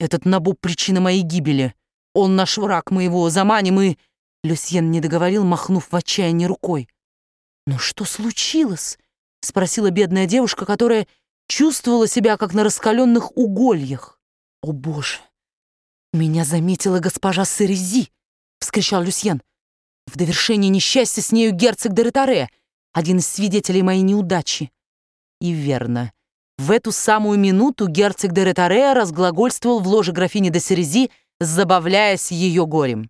Этот Набоб — причина моей гибели. Он наш враг, мы его заманим и...» Люсьен не договорил, махнув в отчаянии рукой. «Но что случилось?» — спросила бедная девушка, которая чувствовала себя, как на раскаленных угольях. «О, Боже! Меня заметила госпожа Серези!» — вскричал Люсьен. «В довершение несчастья с нею герцог де Ретаре, один из свидетелей моей неудачи». И верно. В эту самую минуту герцог де Ретаре разглагольствовал в ложе графини де Серези, забавляясь ее горем.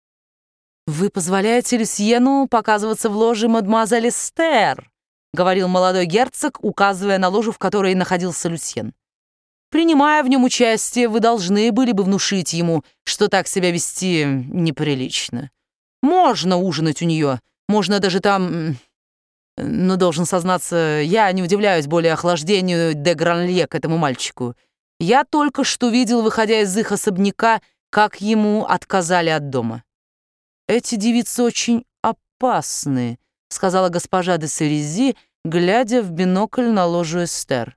«Вы позволяете Люсьену показываться в ложе мадемуазель Эстер», — говорил молодой герцог, указывая на ложу, в которой находился Люсьен. «Принимая в нем участие, вы должны были бы внушить ему, что так себя вести неприлично. Можно ужинать у нее, можно даже там... Но, должен сознаться, я не удивляюсь более охлаждению де Гранлье к этому мальчику. Я только что видел, выходя из их особняка, как ему отказали от дома». «Эти девицы очень опасны», — сказала госпожа де Серези, глядя в бинокль на ложу Эстер.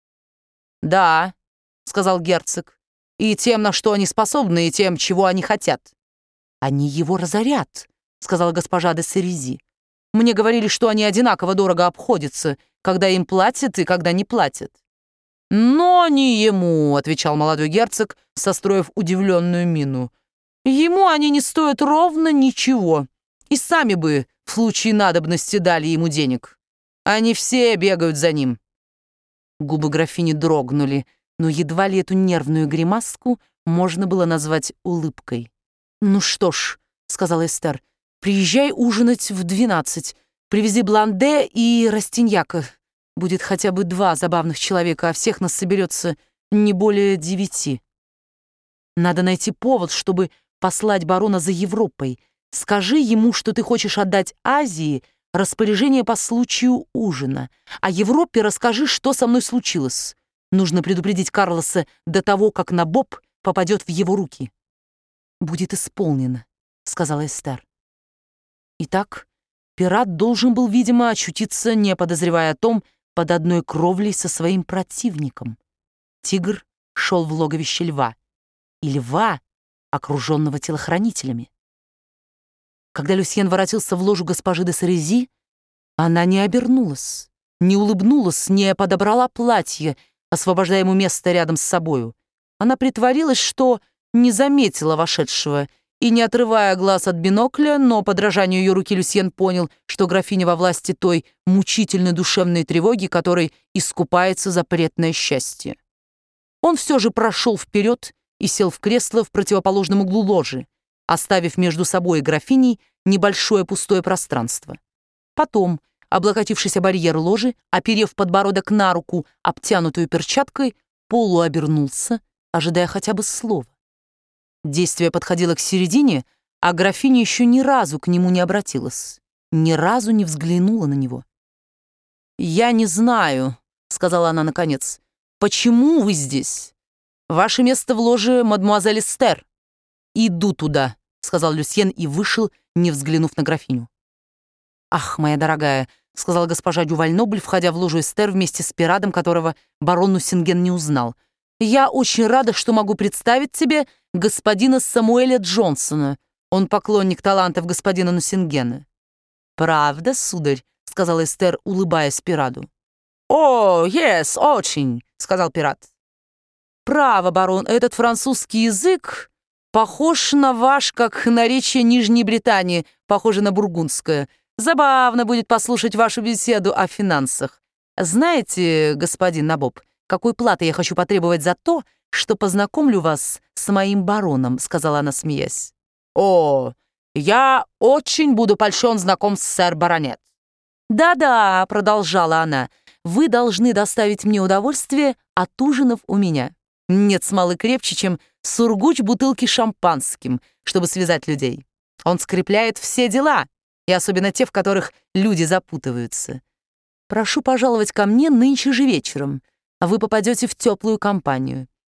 «Да», — сказал герцог, — «и тем, на что они способны, и тем, чего они хотят». «Они его разорят», — сказала госпожа де Серези. «Мне говорили, что они одинаково дорого обходятся, когда им платят и когда не платят». «Но не ему», — отвечал молодой герцог, состроив удивленную мину. «Ему они не стоят ровно ничего, и сами бы в случае надобности дали ему денег. Они все бегают за ним». Губы графини дрогнули, но едва ли эту нервную гримаску можно было назвать улыбкой. «Ну что ж», — сказала Эстер, — «приезжай ужинать в 12. Привези бланде и растиньяка. Будет хотя бы 2 забавных человека, а всех нас соберется не более 9. Надо найти повод, чтобы послать барона за Европой. Скажи ему, что ты хочешь отдать Азии распоряжение по случаю ужина, а Европе расскажи, что со мной случилось. Нужно предупредить Карлоса до того, как Набоб попадет в его руки». «Будет исполнено», — сказала Эстер. Итак, пират должен был, видимо, очутиться, не подозревая о том, под одной кровлей со своим противником. Тигр шел в логовище льва, и льва, окруженного телохранителями. Когда Люсьен воротился в ложу госпожи де Серези, она не обернулась, не улыбнулась, не подобрала платье, освобождая ему место рядом с собою. Она притворилась, что не заметила вошедшего, и, не отрывая глаз от бинокля, но по дрожанию ее руки Люсьен понял, что графиня во власти той мучительной душевной тревоги, которой искупается запретное счастье. Он все же прошел вперед и сел в кресло в противоположном углу ложи, оставив между собой и графиней небольшое пустое пространство. Потом, облокотившись о барьер ложи, оперев подбородок на руку, обтянутую перчаткой, полуобернулся, ожидая хотя бы слова. Действие подходило к середине, а графиня еще ни разу к нему не обратилась, ни разу не взглянула на него. «Я не знаю», — сказала она наконец, — «почему вы здесь? Ваше место в ложе мадемуазель Эстер». «Иду туда», — сказал Люсьен и вышел, не взглянув на графиню. «Ах, моя дорогая», — сказала госпожа Дюваль-Нобль, входя в ложу Эстер вместе с пиратом, которого барон Нусинген не узнал, «я очень рада, что могу представить тебе господина Самуэля Джонсона. Он поклонник талантов господина Нусингена». «Правда, сударь?» — сказала Эстер, улыбаясь пирату. «О, yes, очень», — сказал пират. «Право, барон, этот французский язык похож на ваш, как наречие Нижней Британии, похоже на бургундское. Забавно будет послушать вашу беседу о финансах. Знаете, господин Набоб, какой платы я хочу потребовать за то, что познакомлю вас с моим бароном», — сказала она, смеясь. «О, я очень буду польщен знаком с сэр-баронет». «Да-да», — продолжала она, — «вы должны доставить мне удовольствие от ужинов у меня. Нет смолы крепче, чем сургуч бутылки шампанским, чтобы связать людей. Он скрепляет все дела, и особенно те, в которых люди запутываются. Прошу пожаловать ко мне нынче же вечером, а вы попадете в теплую компанию.